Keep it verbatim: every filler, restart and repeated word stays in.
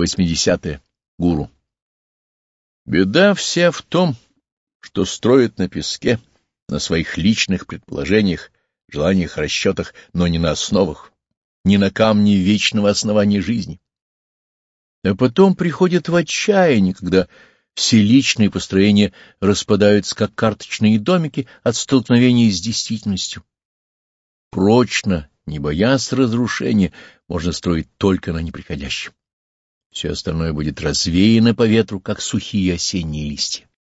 восьмидесятое. Гуру. Беда вся в том, что строят на песке, на своих личных предположениях, желаниях, расчетах, но не на основах, не на камне вечного основания жизни. А потом приходят в отчаяние, когда все личные построения распадаются, как карточные домики от столкновения с действительностью. Прочно, не боясь разрушения, можно строить только на неприходящем. Все остальное будет развеяно по ветру, как сухие осенние листья.